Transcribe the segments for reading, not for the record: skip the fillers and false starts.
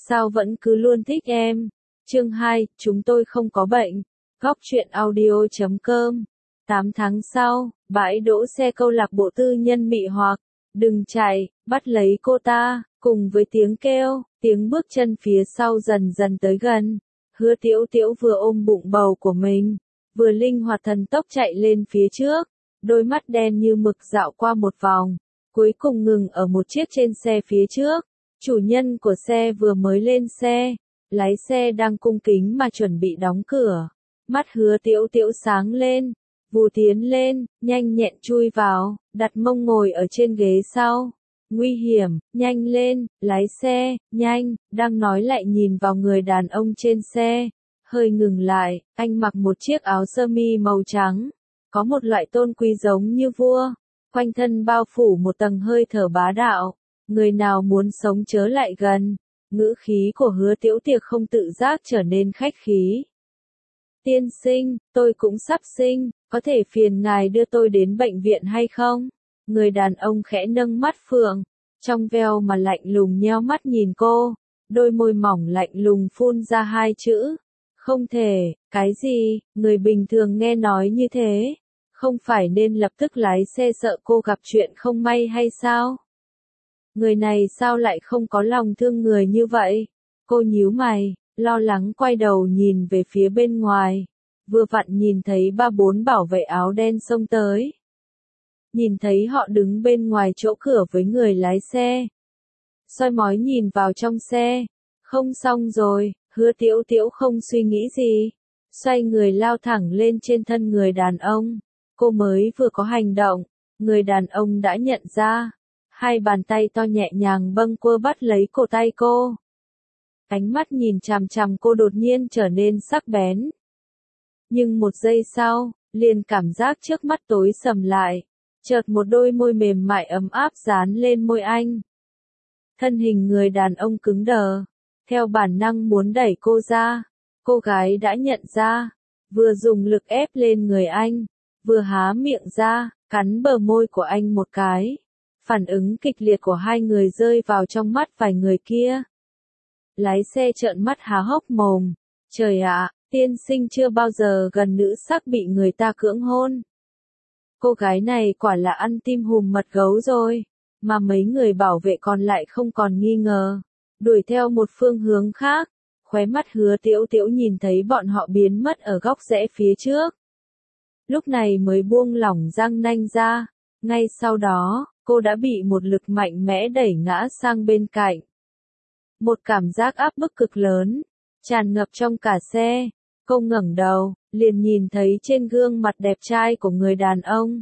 Sao vẫn cứ luôn thích em? Chương 2, chúng tôi không có bệnh. Góc truyện audio.com. 8 tháng sau, bãi đỗ xe câu lạc bộ tư nhân Mị Hoặc. Đừng chạy, bắt lấy cô ta, cùng với tiếng kêu, tiếng bước chân phía sau dần dần tới gần. Hứa Tiểu Tiểu vừa ôm bụng bầu của mình, vừa linh hoạt thần tốc chạy lên phía trước, đôi mắt đen như mực dạo qua một vòng, cuối cùng ngừng ở một chiếc trên xe phía trước. Chủ nhân của xe vừa mới lên xe, lái xe đang cung kính mà chuẩn bị đóng cửa. Mắt Hứa Tiểu Tiểu sáng lên, vù tiến lên, nhanh nhẹn chui vào, đặt mông ngồi ở trên ghế sau. Nguy hiểm, nhanh lên, lái xe, nhanh, đang nói lại nhìn vào người đàn ông trên xe. Hơi ngừng lại, anh mặc một chiếc áo sơ mi màu trắng, có một loại tôn quý giống như vua, quanh thân bao phủ một tầng hơi thở bá đạo. Người nào muốn sống chớ lại gần. Ngữ khí của Hứa Tiểu Tiệc không tự giác trở nên khách khí. Tiên sinh, tôi cũng sắp sinh, có thể phiền ngài đưa tôi đến bệnh viện hay không? Người đàn ông khẽ nâng mắt phượng, trong veo mà lạnh lùng nheo mắt nhìn cô, đôi môi mỏng lạnh lùng phun ra hai chữ. Không thể, cái gì, người bình thường nghe nói như thế, không phải nên lập tức lái xe sợ cô gặp chuyện không may hay sao? Người này sao lại không có lòng thương người như vậy? Cô nhíu mày, lo lắng quay đầu nhìn về phía bên ngoài. Vừa vặn nhìn thấy 3-4 bảo vệ áo đen xông tới. Nhìn thấy họ đứng bên ngoài chỗ cửa với người lái xe. Soi mói nhìn vào trong xe. Không xong rồi, Hứa Tiểu Tiểu không suy nghĩ gì. Xoay người lao thẳng lên trên thân người đàn ông. Cô mới vừa có hành động, người đàn ông đã nhận ra. Hai bàn tay to nhẹ nhàng bâng quơ bắt lấy cổ tay cô. Ánh mắt nhìn chằm chằm cô đột nhiên trở nên sắc bén. Nhưng một giây sau, liền cảm giác trước mắt tối sầm lại. Chợt một đôi môi mềm mại ấm áp dán lên môi anh. Thân hình người đàn ông cứng đờ. Theo bản năng muốn đẩy cô ra. Cô gái đã nhận ra. Vừa dùng lực ép lên người anh. Vừa há miệng ra, cắn bờ môi của anh một cái. Phản ứng kịch liệt của hai người rơi vào trong mắt vài người kia. Lái xe trợn mắt há hốc mồm. Trời ạ, tiên sinh chưa bao giờ gần nữ sắc bị người ta cưỡng hôn. Cô gái này quả là ăn tim hùm mật gấu rồi. Mà mấy người bảo vệ còn lại không còn nghi ngờ. Đuổi theo một phương hướng khác. Khóe mắt Hứa Tiểu Tiểu nhìn thấy bọn họ biến mất ở góc rẽ phía trước. Lúc này mới buông lỏng răng nanh ra. Ngay sau đó, cô đã bị một lực mạnh mẽ đẩy ngã sang bên cạnh. Một cảm giác áp bức cực lớn, tràn ngập trong cả xe. Cô ngẩng đầu, liền nhìn thấy trên gương mặt đẹp trai của người đàn ông.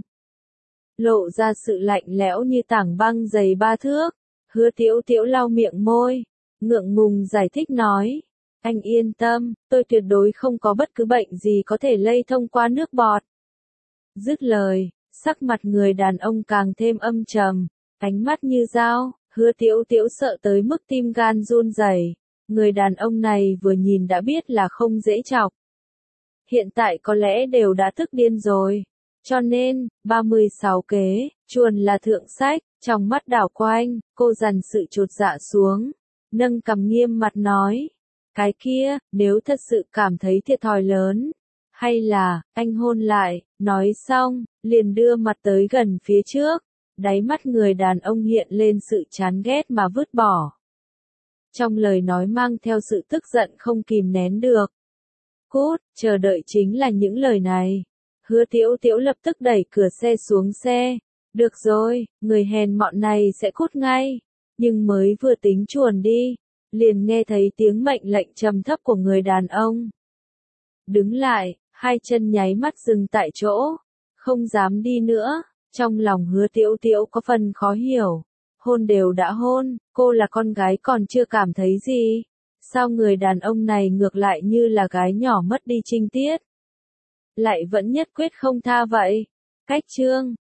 Lộ ra sự lạnh lẽo như tảng băng dày 3 thước. Hứa Tiểu Tiểu lau miệng môi, ngượng ngùng giải thích nói. Anh yên tâm, tôi tuyệt đối không có bất cứ bệnh gì có thể lây thông qua nước bọt. Dứt lời. Sắc mặt người đàn ông càng thêm âm trầm, ánh mắt như dao, Hứa Tiểu Tiểu sợ tới mức tim gan run rẩy. Người đàn ông này vừa nhìn đã biết là không dễ chọc. Hiện tại có lẽ đều đã tức điên rồi. Cho nên, 36 kế, chuồn là thượng sách, trong mắt đảo quanh, cô dằn sự chột dạ xuống, nâng cằm nghiêm mặt nói. Cái kia, nếu thật sự cảm thấy thiệt thòi lớn. Hay là, anh hôn lại, nói xong, liền đưa mặt tới gần phía trước. Đáy mắt người đàn ông hiện lên sự chán ghét mà vứt bỏ. Trong lời nói mang theo sự tức giận không kìm nén được. Cút, chờ đợi chính là những lời này. Hứa Tiểu Tiểu lập tức đẩy cửa xe xuống xe. Được rồi, người hèn mọn này sẽ cút ngay. Nhưng mới vừa tính chuồn đi, liền nghe thấy tiếng mệnh lệnh trầm thấp của người đàn ông. Đứng lại. Hai chân nháy mắt dừng tại chỗ, không dám đi nữa. Trong lòng Hứa Tiểu Tiểu có phần khó hiểu. Hôn đều đã hôn, cô là con gái còn chưa cảm thấy gì. Sao người đàn ông này ngược lại như là gái nhỏ mất đi trinh tiết. Lại vẫn nhất quyết không tha vậy. Cách chương